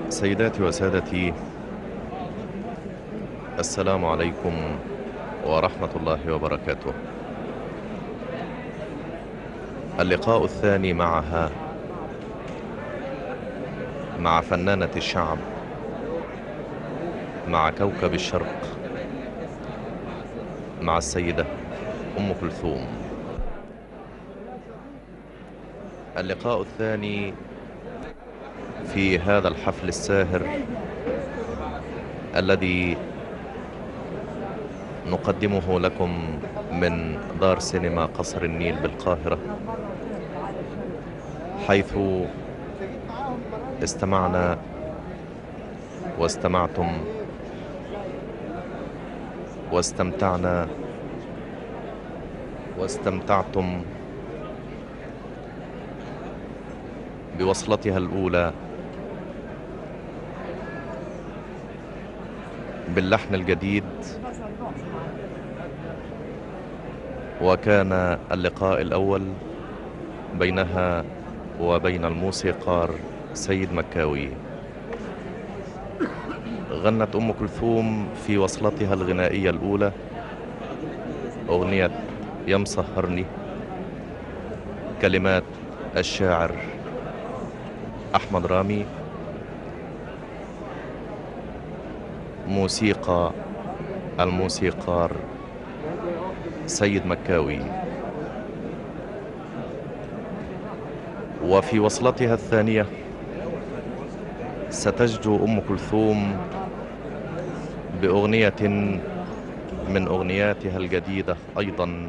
سيداتي وسادتي، السلام عليكم ورحمة الله وبركاته. اللقاء الثاني معها مع فنانة الشعب، مع كوكب الشرق، مع السيدة أم كلثوم. اللقاء الثاني في هذا الحفل الساهر الذي نقدمه لكم من دار سينما قصر النيل بالقاهرة، حيث استمعنا واستمعتم واستمتعنا واستمتعتم بوصلتها الأولى باللحن الجديد. وكان اللقاء الأول بينها وبين الموسيقار سيد مكاوي. غنت أم كلثوم في وصلتها الغنائية الأولى أغنية يا مسهرني، كلمات الشاعر أحمد رامي، موسيقى الموسيقار سيد مكاوي. وفي وصلتها الثانية ستجدو أم كلثوم بأغنية من أغنياتها الجديدة أيضا،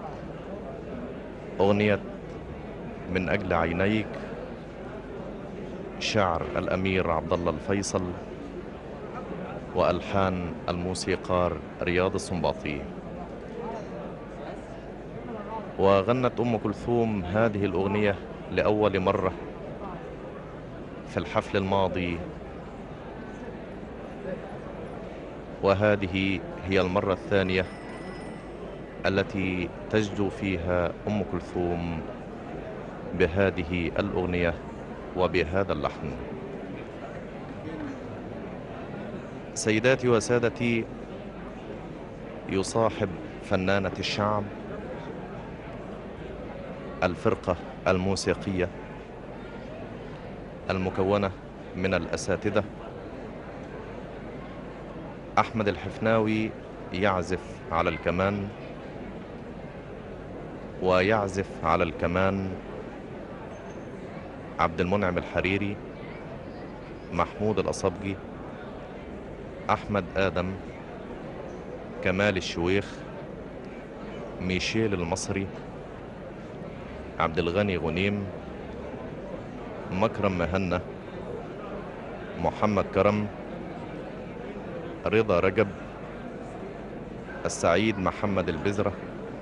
أغنية من أجل عينيك، شعر الأمير عبد الله الفيصل وألحان الموسيقار رياض السنباطي. وغنت أم كلثوم هذه الأغنية لأول مرة في الحفل الماضي، وهذه هي المرة الثانية التي تجدو فيها أم كلثوم بهذه الأغنية وبهذا اللحن. سيداتي وسادتي، يصاحب فنانة الشعب الفرقة الموسيقية المكونة من الأساتذة. أحمد الحفناوي يعزف على الكمان، ويعزف على الكمان عبد المنعم الحريري، محمود الأصبجي، أحمد آدم، كمال الشويخ، ميشيل المصري، عبد الغني غنيم، مكرم مهنا، محمد كرم، رضا رجب، السعيد محمد البزرة،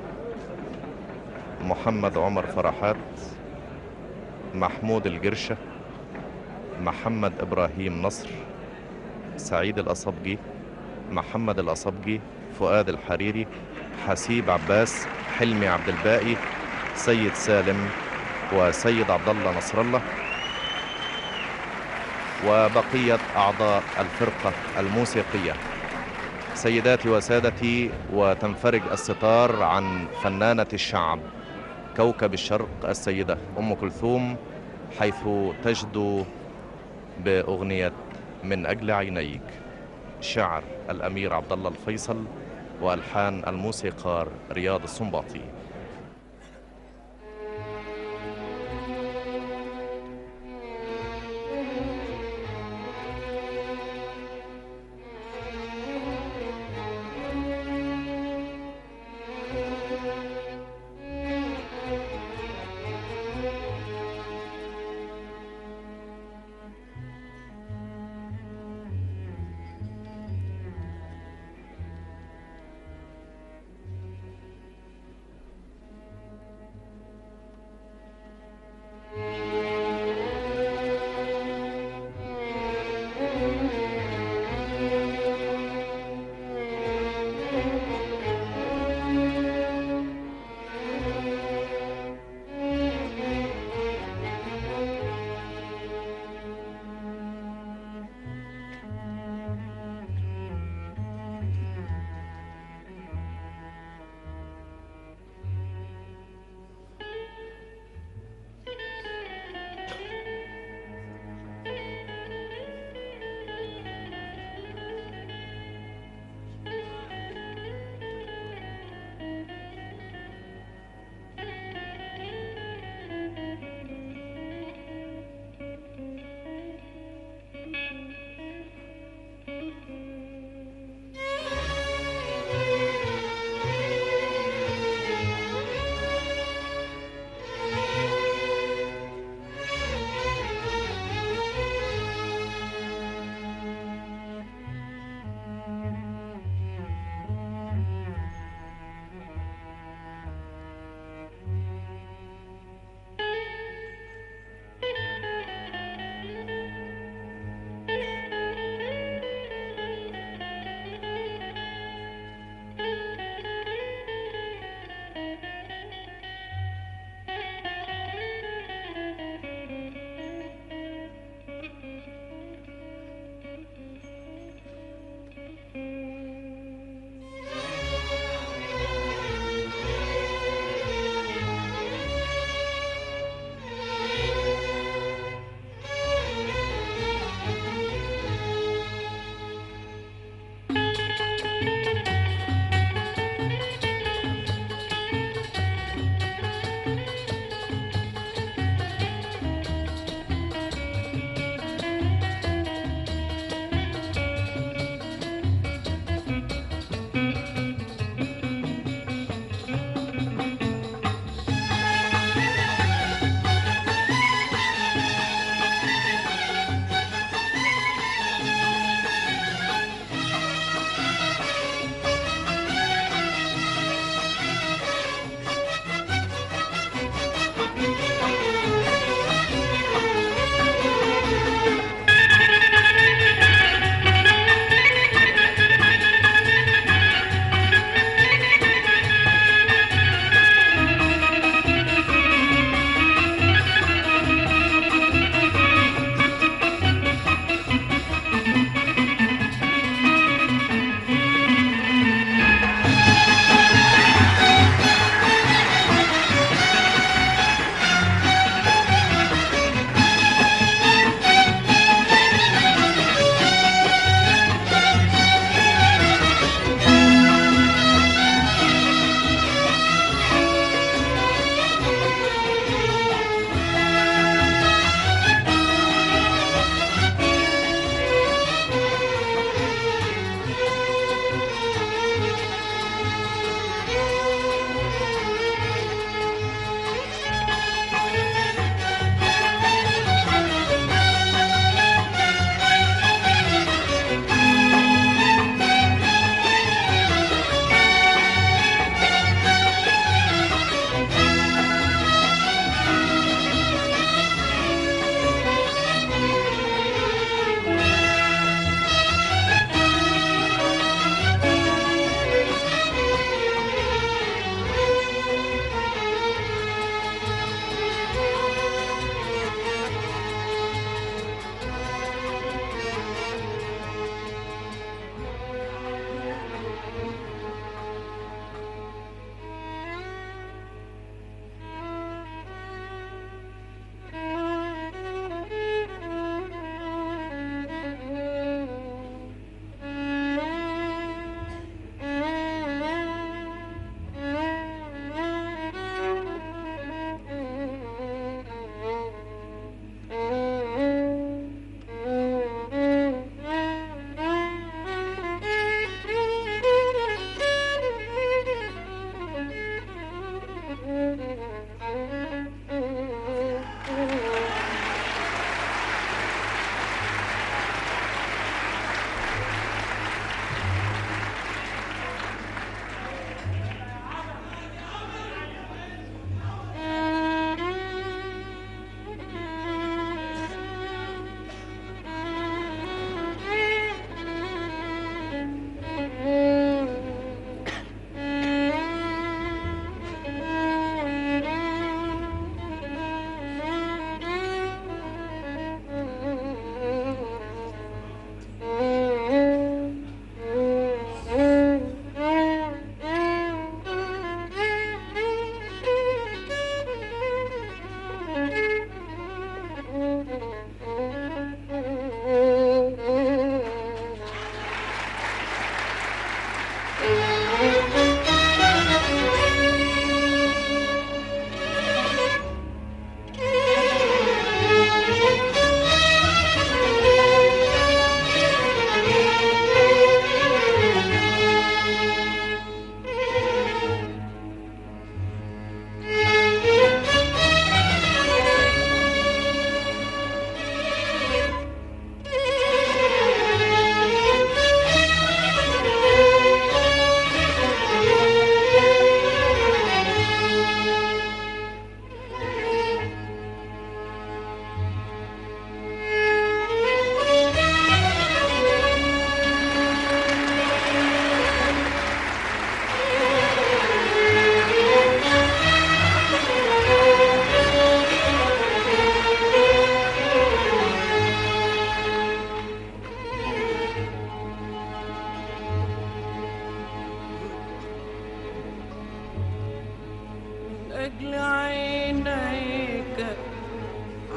محمد عمر فرحات، محمود الجرشة، محمد إبراهيم نصر، سعيد الأصبجي، محمد الأصبجي، فؤاد الحريري، حسيب عباس، حلمي عبد الباقي، سيد سالم، وسيد عبد الله نصر الله، وبقية أعضاء الفرقة الموسيقية. سيداتي وسادتي، وتنفرج الستار عن فنانة الشعب كوكب الشرق السيدة أم كلثوم، حيث تجدو بأغنية من أجل عينيك، شعر الأمير عبد الله الفيصل وألحان الموسيقار رياض السنباطي.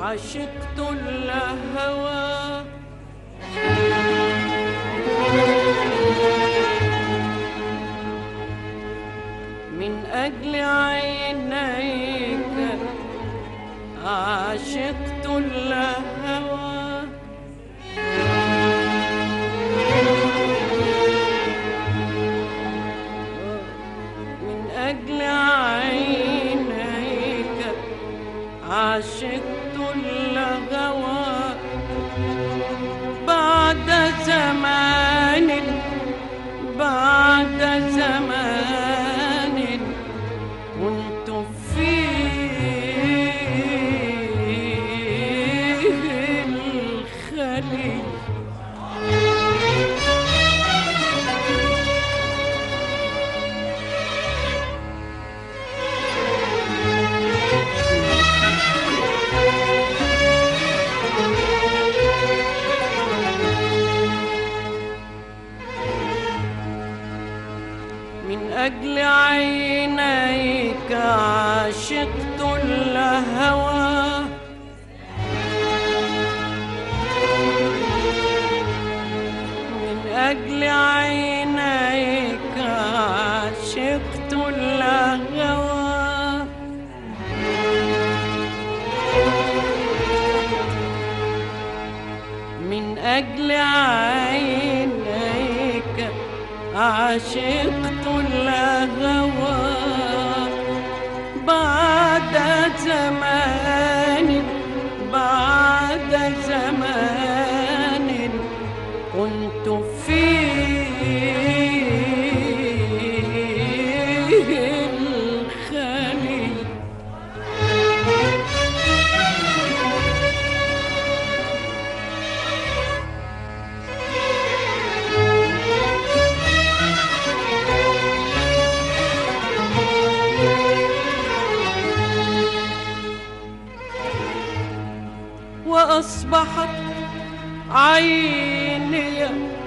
عشقت الهوى من أجل عينيك عشقت الهوى من أجل عينيك عشقت الهوى بعد زمان بعد زمان كنت فيه الخليل من أجل عينيك عشقت الهوى من أجل عينيك عشقت الهوى من أجل عينيك عشقت الهوى بعد زمان بعد زمان كنت فيه الخليل وأصبحت عيني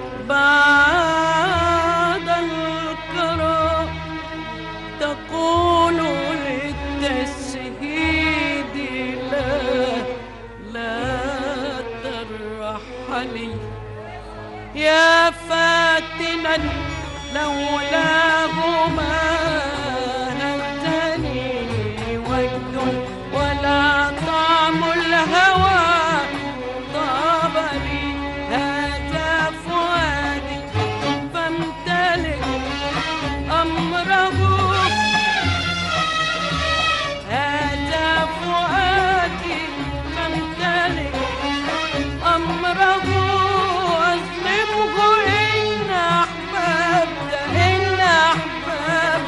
بعد الكرى تقول للتسهيد لا لا ترحلي يا فاتنا لولاه ما هزني وجد ولا طعم الهوى طاب لي هذا فؤادي فامتلك أمره هذا فؤادي فامتلك أمره أظلمه إن أحببت إن أحببت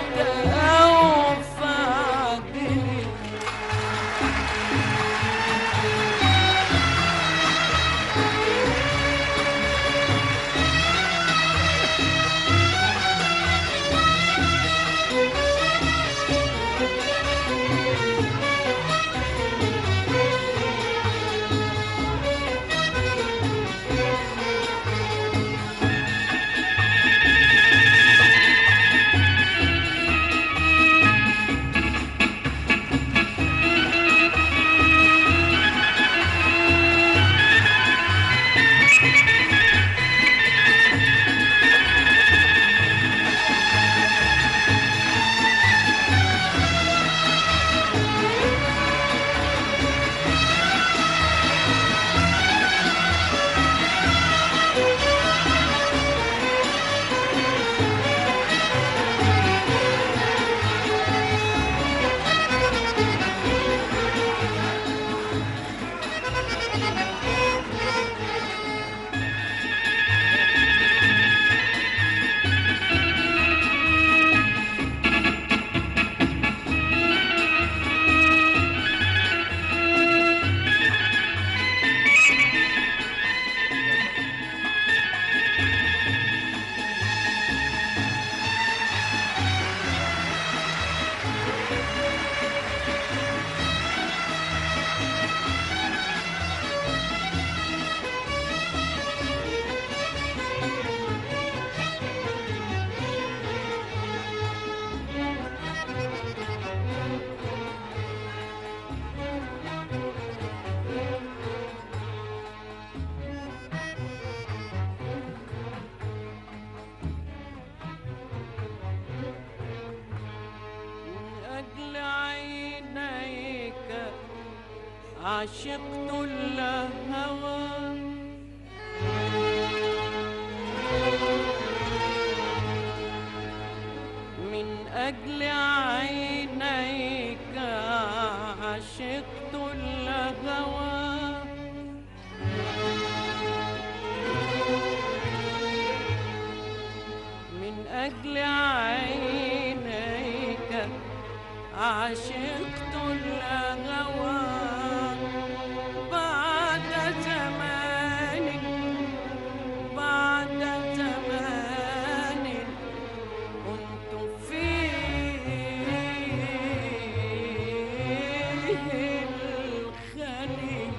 عشقت الهوى من أجل عينيك عشقت الهوى من أجل عينيك عشقت الهوى بعد زمان بعد زمان كنت فيه الخليل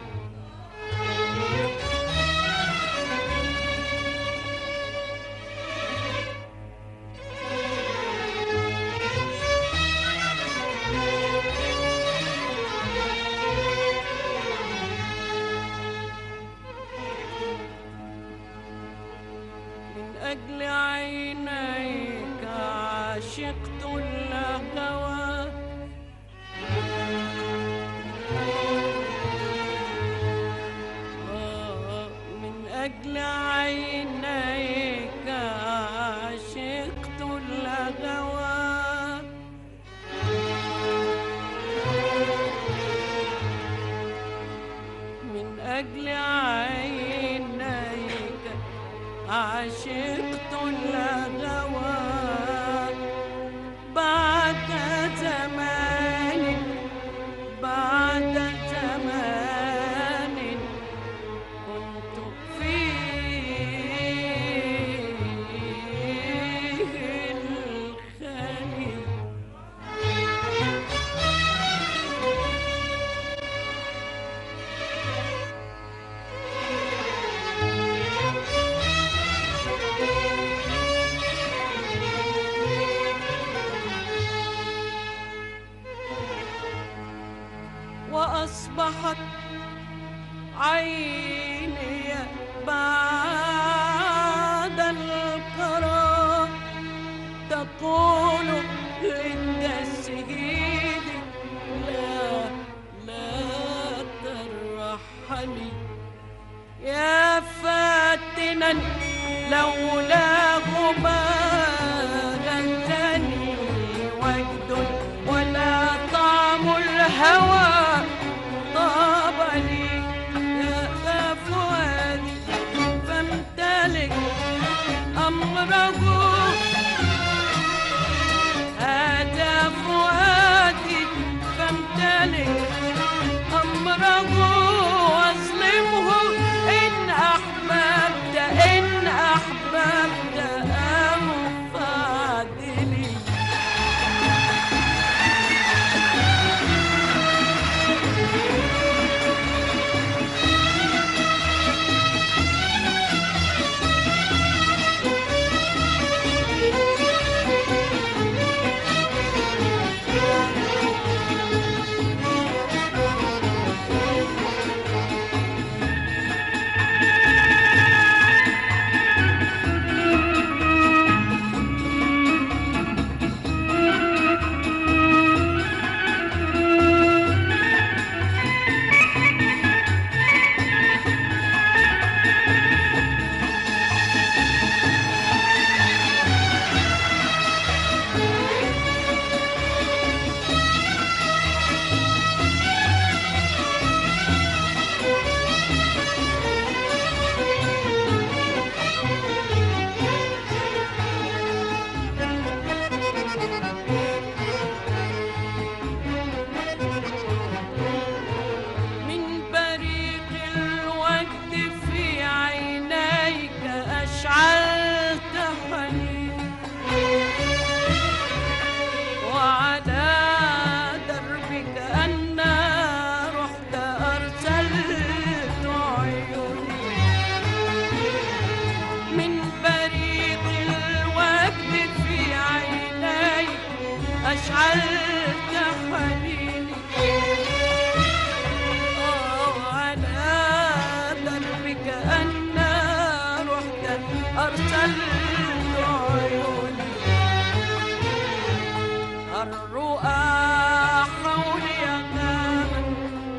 من أجل عينيك عشقت الهوى من أجل عينيك عشقت الهوى من أجل عينيك عشقت الهوى بعد زمان بعد زمان كنت فيه الخليل وأصبحت عيني بعد القرار تقول للتسهيل لا لا ترحلي يا فاتنا لولاه ما غنتني وجد ولا طعم الهوى طاب لي يا فؤادي فامتلك أمره هذا فؤادي فامتلك أمره واظلمه إن أحببت إن أحببت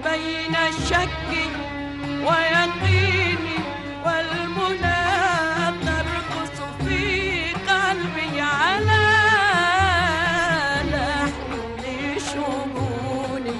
بين الشك ويقيني والمنى ترقص في قلبي على لحن شجوني.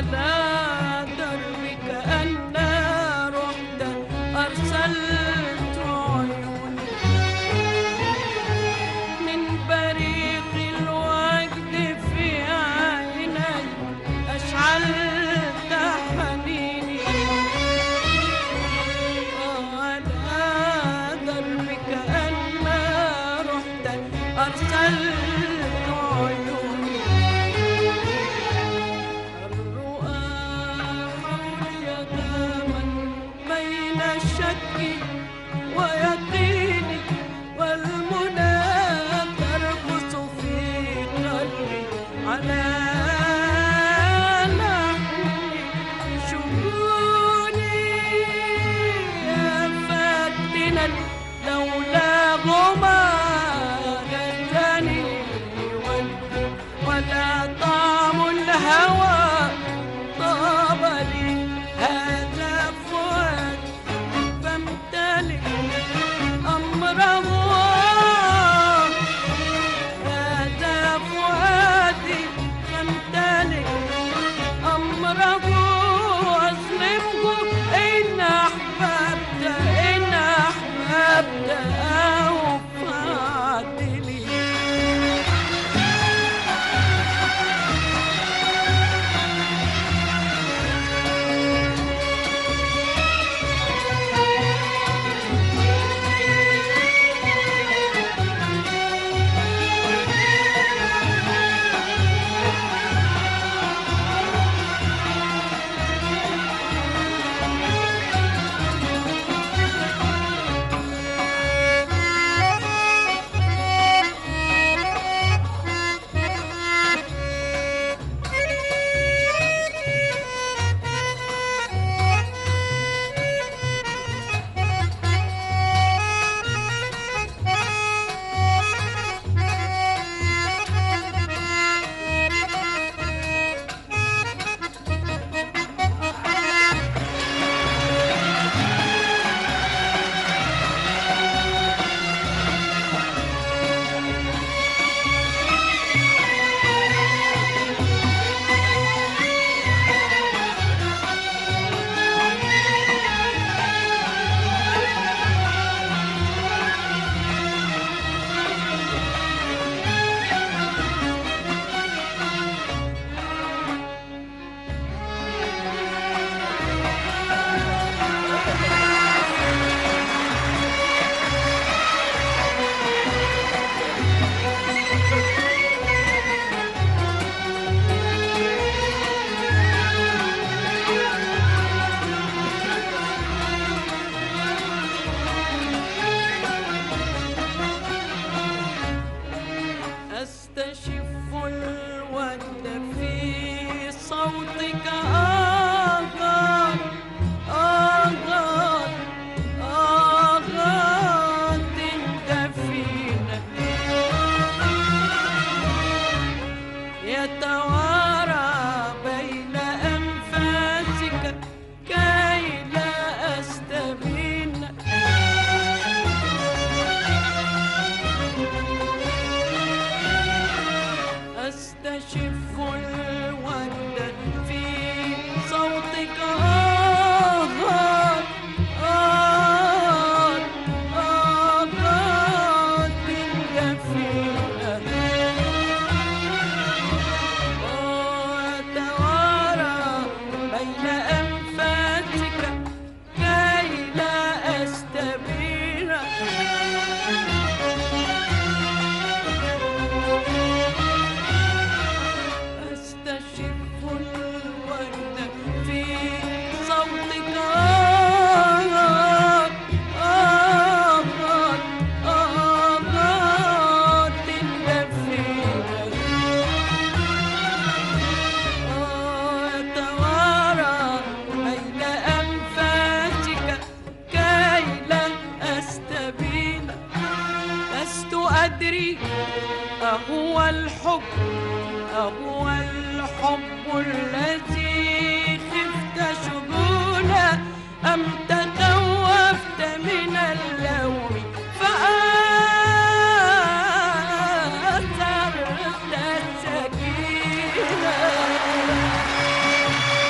على دربك أنا رحت أرسلت عيوني من بريق الوجد في عيني أشعلت حنيني على دربك أنا رحت أرسلت عيوني الرؤى حولي غاما بين الشك ويقيني والمنى ترقص في قلبي على لحن شجوني فاتنا لولا غمار الجني ولا طعم الهوى طاب لي هذا فؤاد فامتلك أمره هذا فؤادي فامتلك أمره أظلمه إن أحببت أو فعدلي أستشف الود في صوتك آغات آغات آغات دفينة يتوارى بين أنفاسك كي لا أستبين أستشف الود في صوتك آهات آهات آهات دفينة وتوارى بين أنفاسك كي لا أستبين أستشف الورد في صوتك آهات آهات آهات دفينة وتوارى بين أنفاسك كي لا أستبين لست أدري أهو الحب أهو الحب الذي خفت شجونه أم تخوفت من اللوم فآثرت السكينة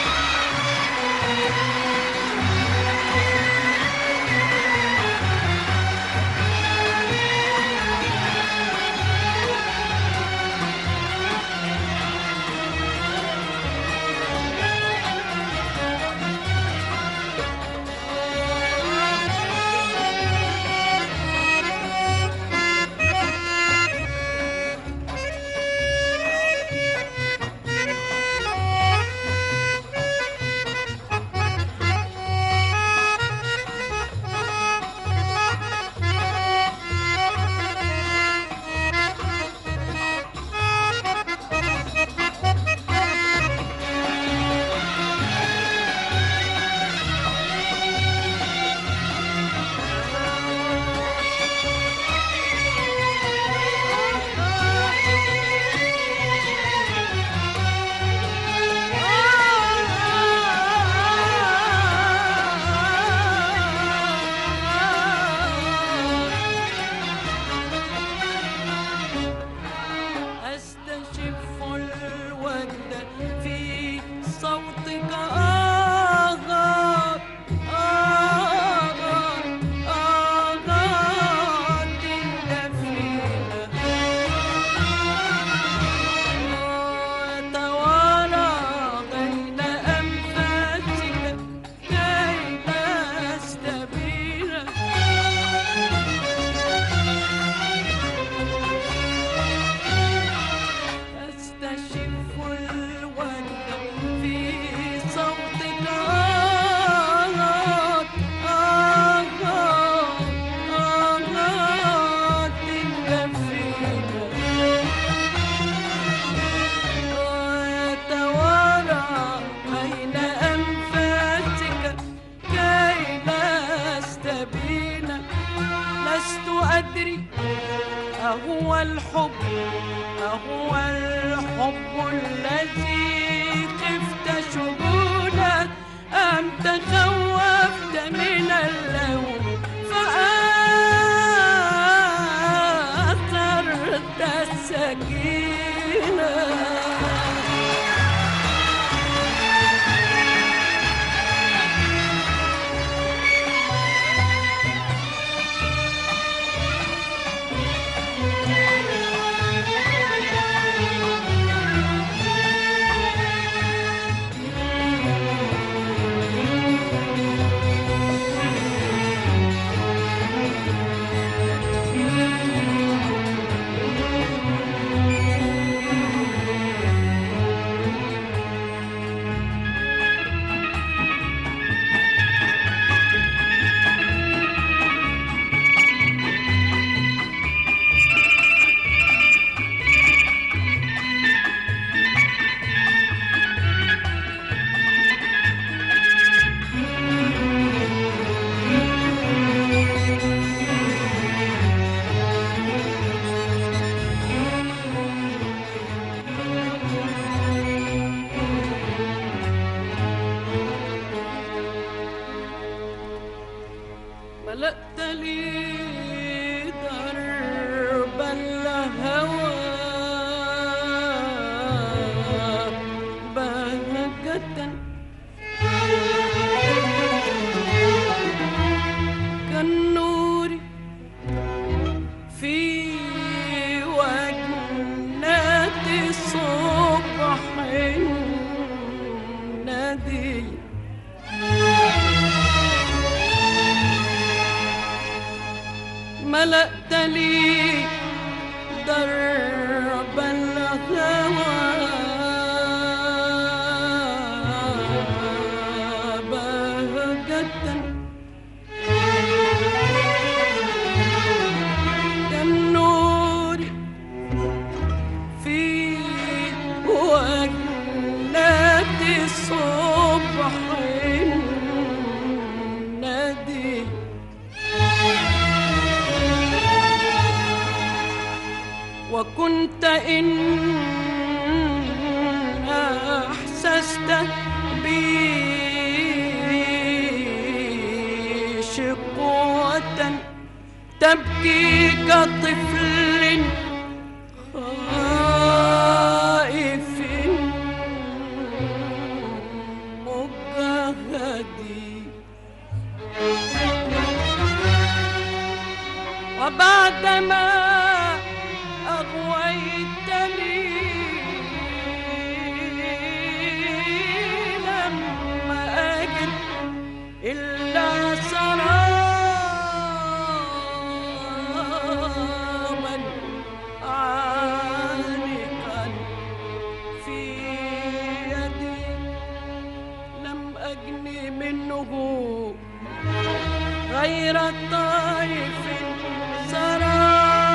الحب أهو الحب الذي خفت شجونه أم تخوفت من اللوم فآثرت السكينة ملأت لي درب الهوى بهجة كالنور في وجنات صبح ندي ملأت لي درب الهوى بهجة كالنور في وجنات صبح ندي وكنت إن أحسست بي شقوة تبكي كطفل خائف مجهد وبعدما أغويتني لم أجد إلا سراما عالقا في يدي لم أجن منه غير طائف سرى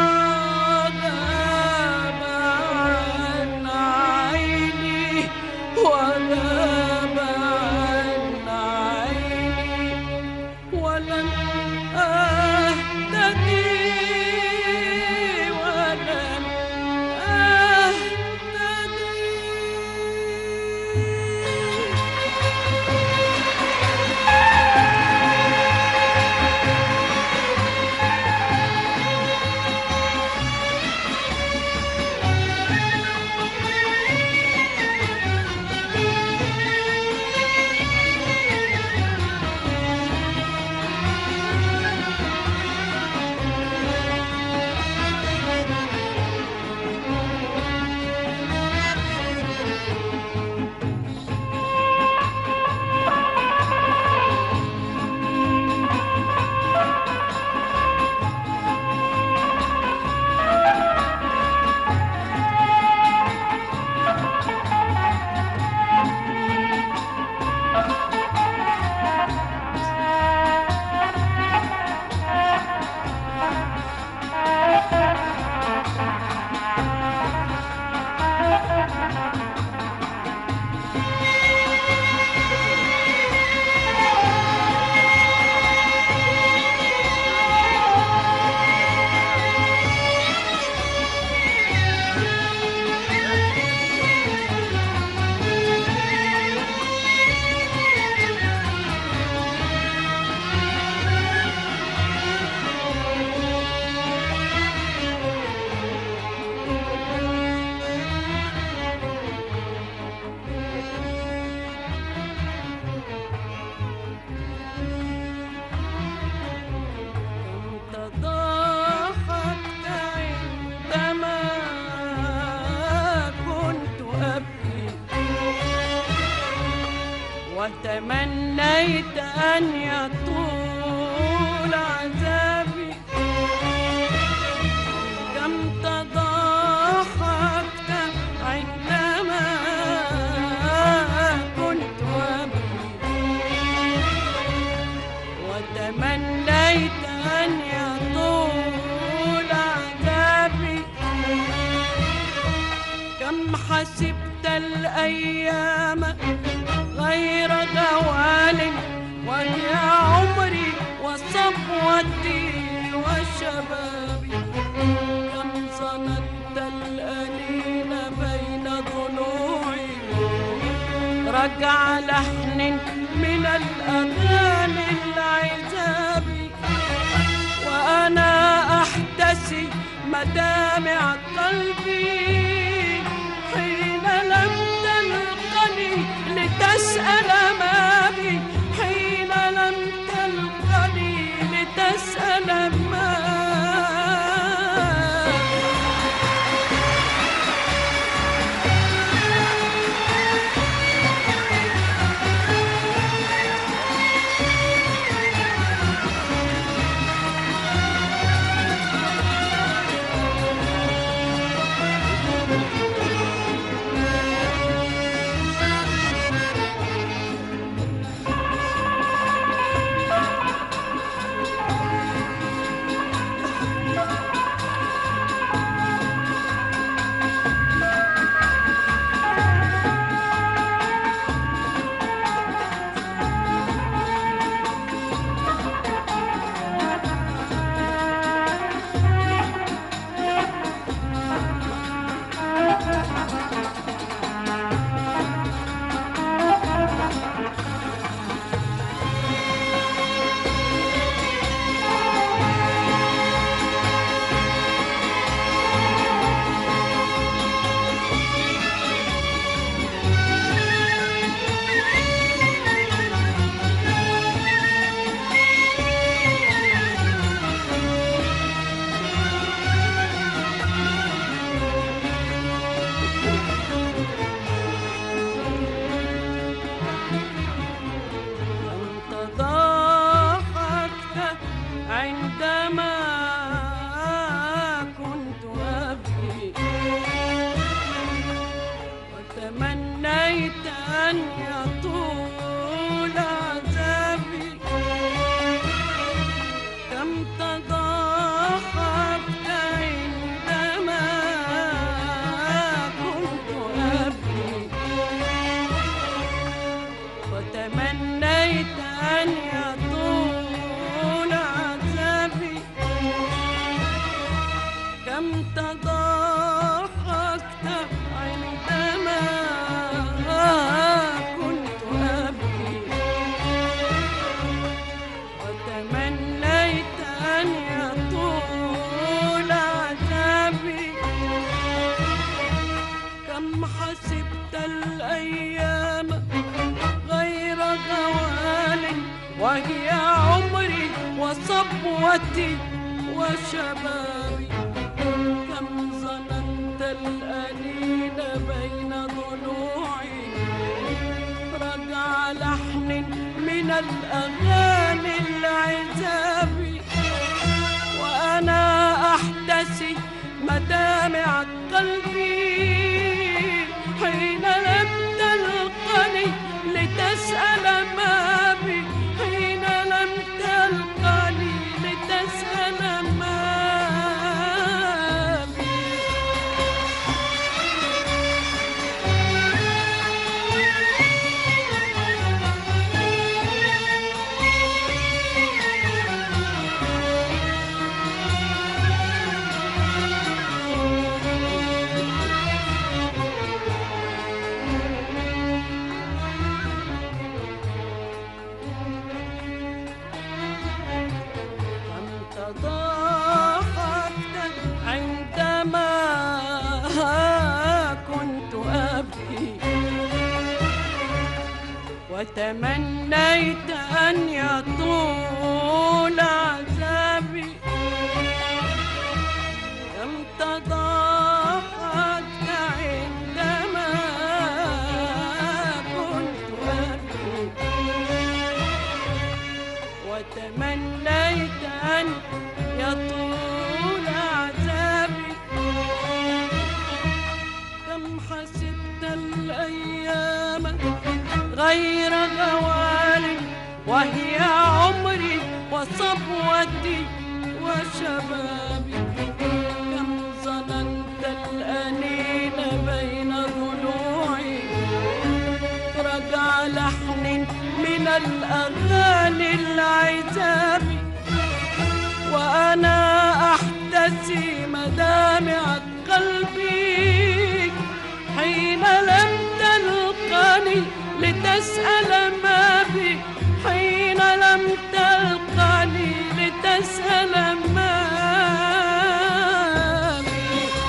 وغاب عن عيني ولم أهتدي ولم أهتدي وتمنيت أن يطول عذابي. كم تضاحكت عندما كنت أبكي، وتمنيت أن يطول عذابي. كم حسبت الأيام غير غوال، وهي عمري وصبوتي وشبابي. كم ظننت الأنين بين ضلوعي، رجع لحن من الأغاني العذاب، وأنا أحتسي مدامع قلبي حين لم تلقني لتسأل ما بي، حين لم تلقني لتسأل ما عندما كنت أبكي، وتمنيت أن يطول عذابي. كم تضاحكت عندما كنت أبكي، وتمنيت أن يطول عذابي. كم تضاحكت عندما كنت أبكي، وتمنيت أن يطول عذابي. كم حسبت الأيام غير غوال، وهي عمري وصبوتي وشبابي. كم ظننت الأنين بين ضلوعي، رجع لحن من الأغاني العذاب، وأنا أحتسي مدامع قلبي حين لم تلقني لتسأل ما بي، حين لم تلقني لتسأل ما بي. تضاحكت عندما كنت أبكي، وتمنيت أن يطول عذابي. كم تضاحكت عندما كنت أبكي، غير غوال، وهي عمري وصبوتي وشبابي. كم ظننت الأنين بين ضلوعي، رجع لحن من الأغاني العذاب، وأنا أحتسي مدامع قلبي حين لم تلقني لتسأل ما بي، حين لم تلقني لتسأل ما بي.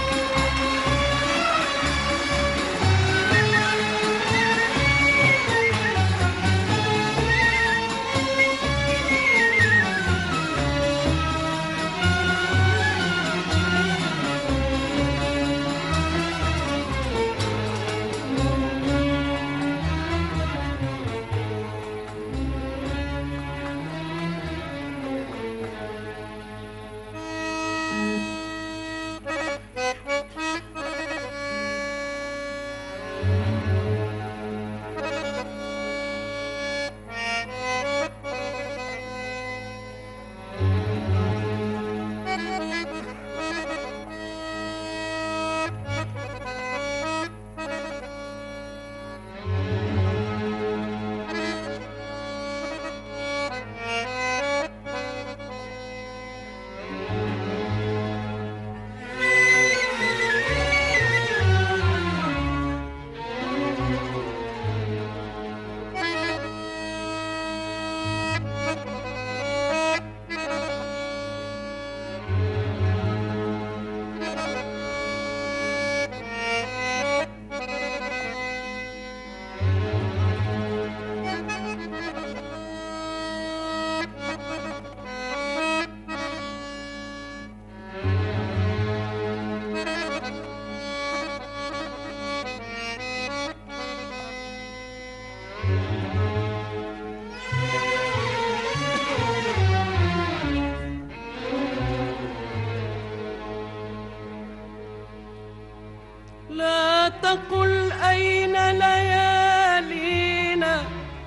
لا تقل أين ليالينا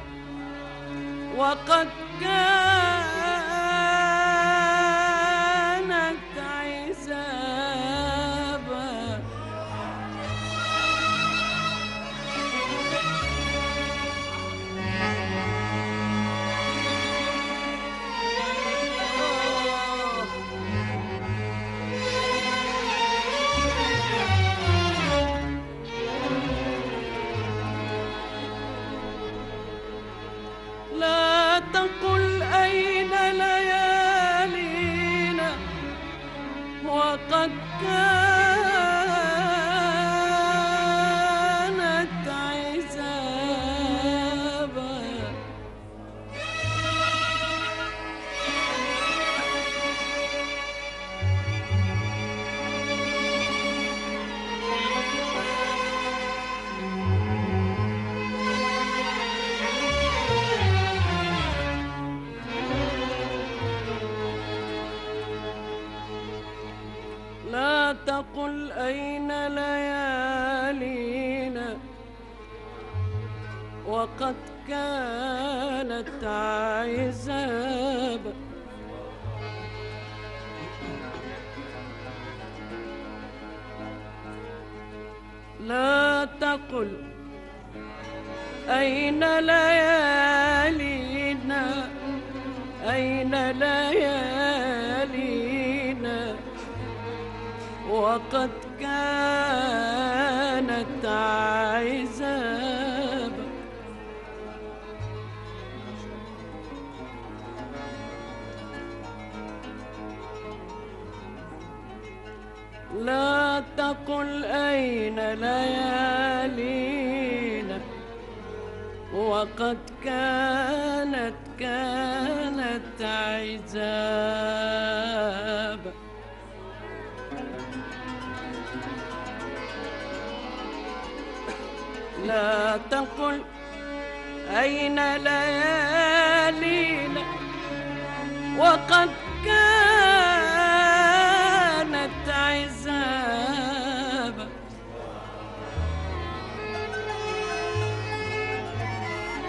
وقد كانت عزابا. لا تقل أين ليالينا وقد كانت عزابا. لا تقل أين ليالينا وقد كانت عزابا. لا تقل أين ليالينا، أين ليالينا وقد كانت عزابا. لا تقل أين ليالينا وقد كانت عزابا. لا تقل أين ليالينا وقد كانت عزابا.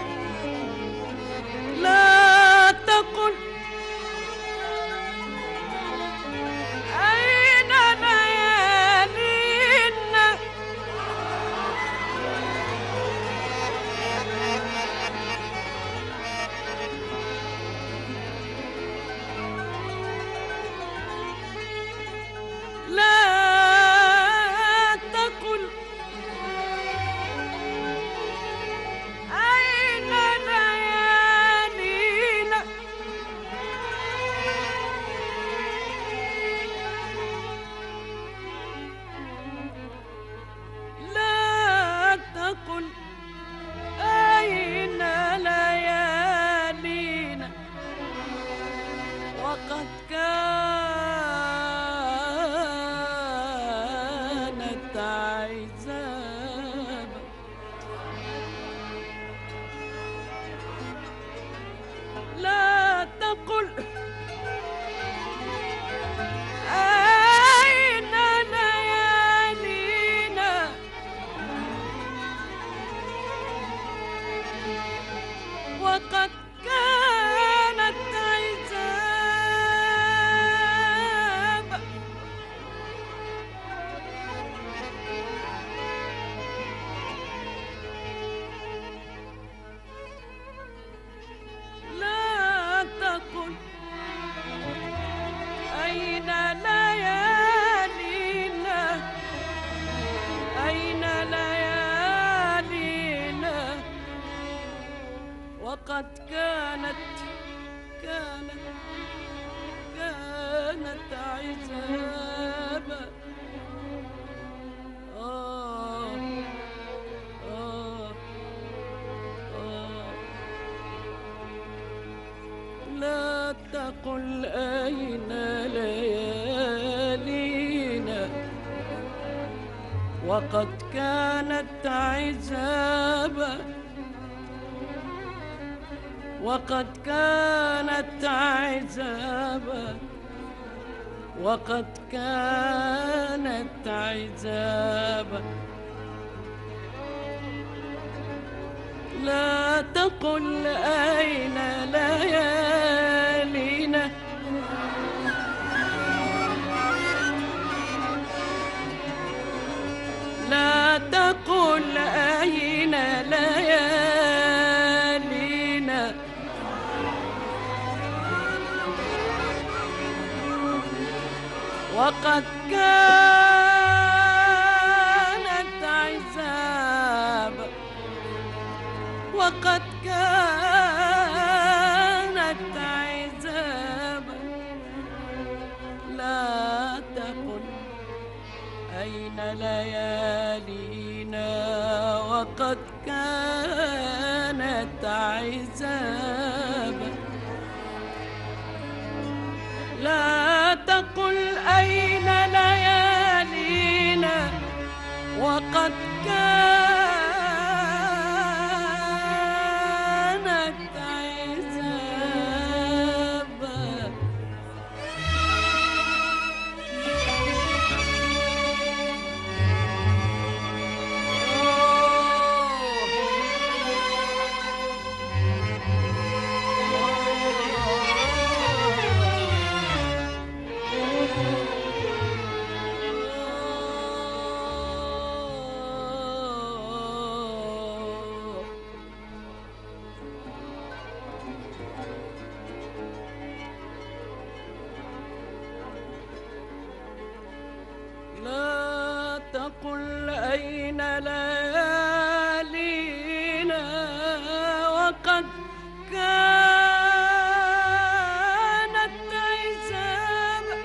وقد كانت عذاب. لا تقل أين ليالينا، أين ليالينا، وقد كانت عذابا. آه آه آه لا تقل أين ليالينا، وقد كانت عذابا، وقد كانت عذابا، وقد كانت عذابا. لا تقل أين ليالينا، لا تقل أين ليالينا، وقد كانت عذابا، وقد كانت عذابا. لا تقل أين ليالينا، وقد كانت عذابا. لا تقل أين ليالينا، وقد كانت عذابا. لا تقل أين ليالينا، وقد كانت عذابا.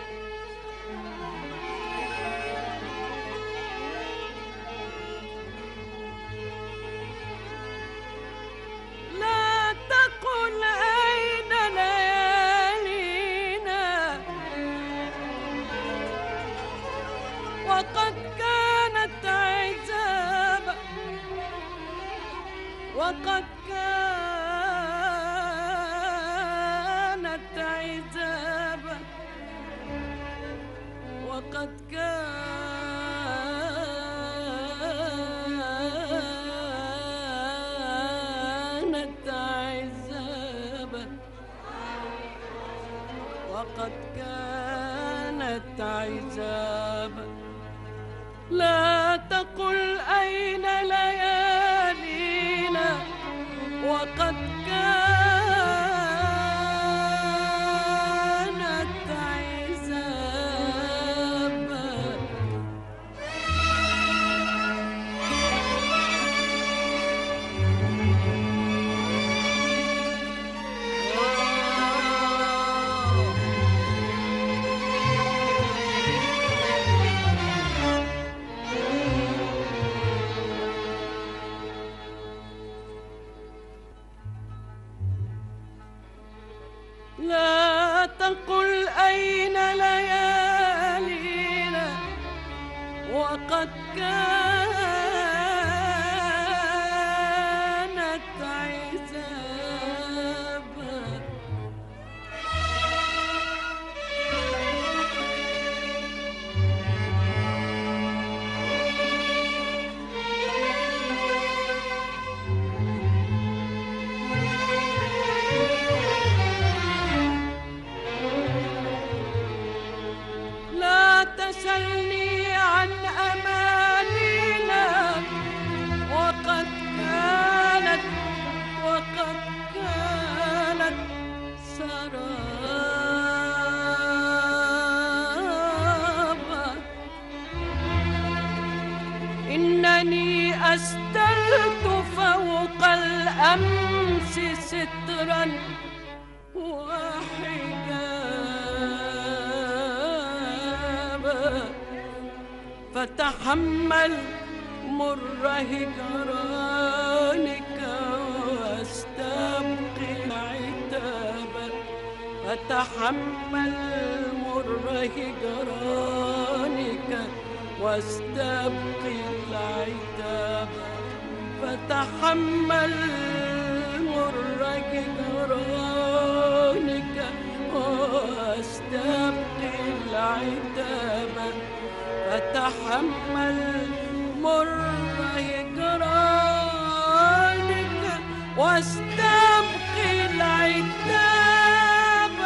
لا تقل أين ليالينا، وقد كانت عذابا، وقد كانت عذابا، وقد كانت عذابا، وقد كانت عذابا. لا تقل أين ليالينا، وقد كانت عذابا. لا تقل أين ليالينا، وقد كانت عذابا. الأمس سترا وحجابا، فتحمل مر هجرانك واستبقي عتابا، فتحمل مر هجرانك واستبقي العتاب، فتحمل مر هجرانك واستبقي العتاب، فتحمل مر هجرانك واستبقي العتاب،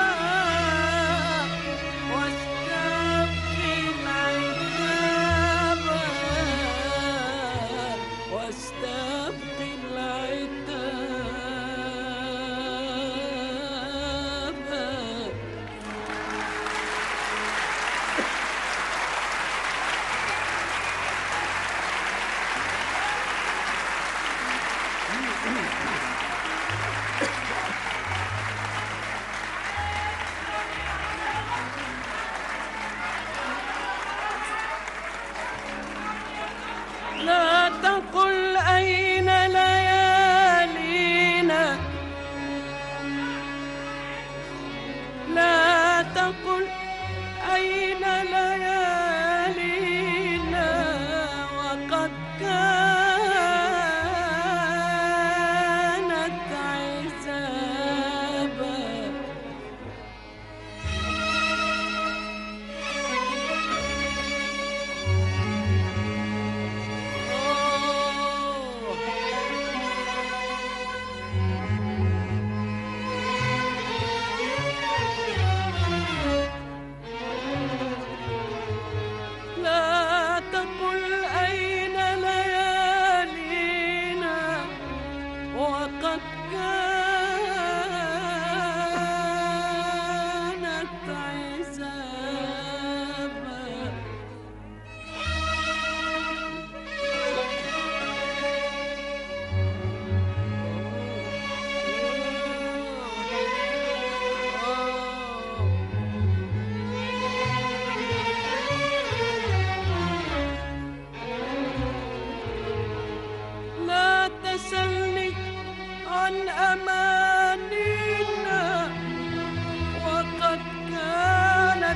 واستبقي العتاب، واستبقي العتاب. لا تقل أين ليالينا، لا تقل أين ليالينا، وقد كانت عزابا. لا تقل أين ليالينا، وقد كانت عزابا. لا تسلني عن أمانينا، وقد كانت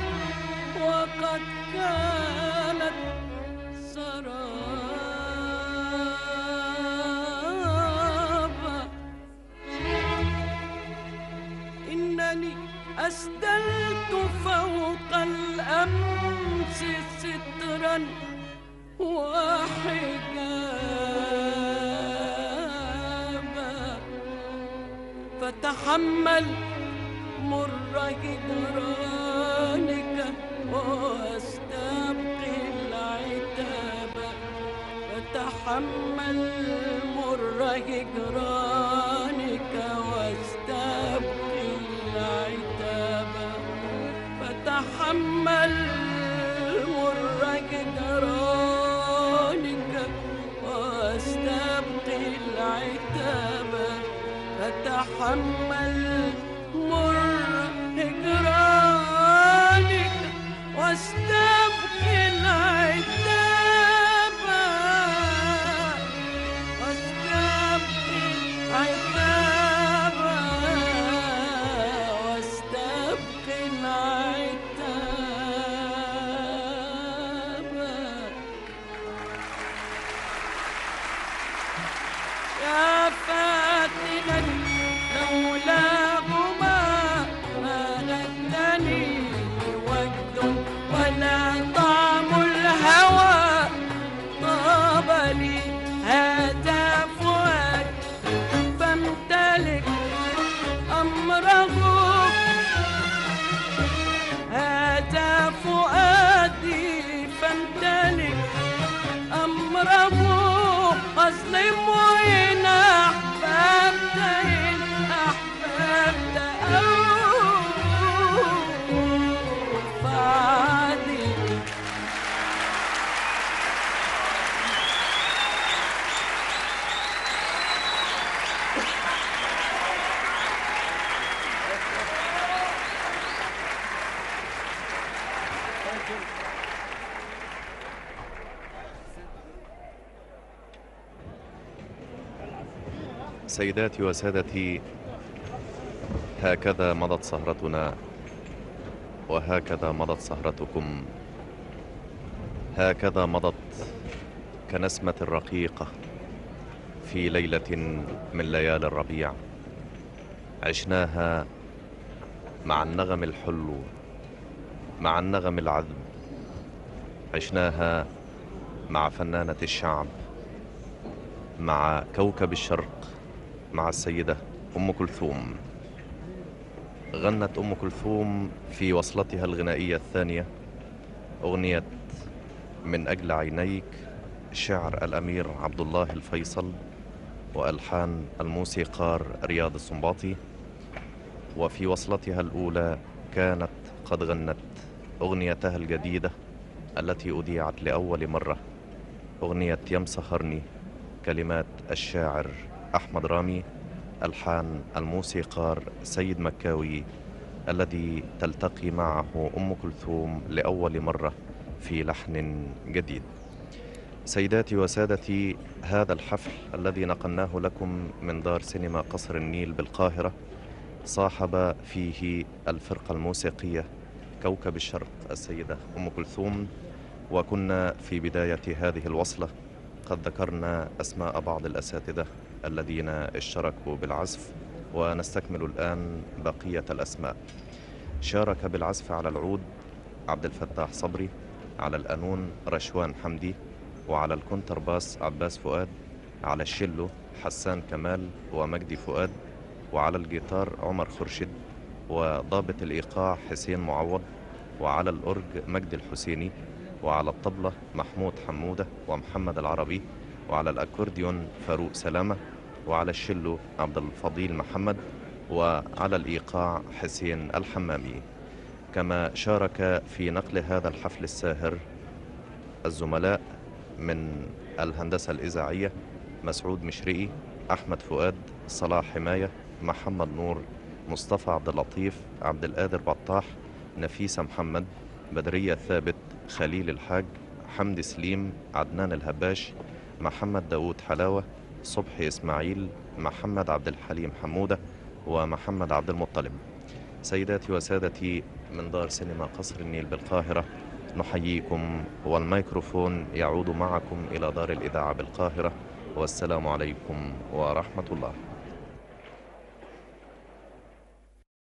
سرابا. إنني أسدلت فوق الأمس سترا وحجابا، فتحمل مر هجرانك واستبقي العتاب، فتحمل مر هجرانك واستبقي العتاب، فتحمل مر هجرانك واستبقي العتاب، فتحمل مر هجرانك واستبقي العتاب، واستبقي العتاب، واستبقي العتاب. يا فاتنا لولاهما ما غدني وجد ولا طعم الهوى طاب لي. هذا فؤاد فامتلك أمره، هذا فؤادي فامتلك أمره، أظلم إن أحببت أو فعادي. سيداتي وسادتي، هكذا مضت سهرتنا، وهكذا مضت سهرتكم، هكذا مضت كنسمة رقيقة في ليلة من ليالي الربيع. عشناها مع النغم الحلو، مع النغم العذب، عشناها مع فنانة الشعب، مع كوكب الشرق، مع السيدة أم كلثوم. غنت أم كلثوم في وصلتها الغنائية الثانية أغنية من أجل عينيك، شعر الأمير عبد الله الفيصل وألحان الموسيقار رياض السنباطي. وفي وصلتها الأولى كانت قد غنت أغنيتها الجديدة التي أذيعت لأول مرة، أغنية يم سهرني، كلمات الشاعر أحمد رامي، ألحان الموسيقار سيد مكاوي، الذي تلتقي معه أم كلثوم لأول مرة في لحن جديد. سيداتي وسادتي، هذا الحفل الذي نقلناه لكم من دار سينما قصر النيل بالقاهرة صاحب فيه الفرقة الموسيقية كوكب الشرق السيدة أم كلثوم. وكنا في بداية هذه الوصلة قد ذكرنا أسماء بعض الأساتذة الذين اشتركوا بالعزف، ونستكمل الآن بقية الأسماء. شارك بالعزف على العود عبد الفتاح صبري، على القانون رشوان حمدي، وعلى الكونترباس عباس فؤاد، على الشيلو حسان كمال ومجدي فؤاد، وعلى الجيتار عمر خرشد، وضابط الإيقاع حسين معوض، وعلى الأورج مجدي الحسيني، وعلى الطبلة محمود حمودة ومحمد العربي، وعلى الأكورديون فاروق سلامة، وعلى الشيلو عبد الفضيل محمد، وعلى الإيقاع حسين الحمامي. كما شارك في نقل هذا الحفل الساهر الزملاء من الهندسة الإذاعية مسعود مشرقي، أحمد فؤاد، صلاح حماية، محمد نور، مصطفى عبد اللطيف، عبد القادر بطاح، نفيسة محمد، بدرية ثابت، خليل الحاج، حمدي سليم، عدنان الهباش، محمد داود حلاوة، صبحي إسماعيل، محمد عبد الحليم حمودة، ومحمد عبد المطلب. سيداتي وسادتي، من دار سينما قصر النيل بالقاهرة نحييكم، والميكروفون يعود معكم إلى دار الإذاعة بالقاهرة، والسلام عليكم ورحمة الله.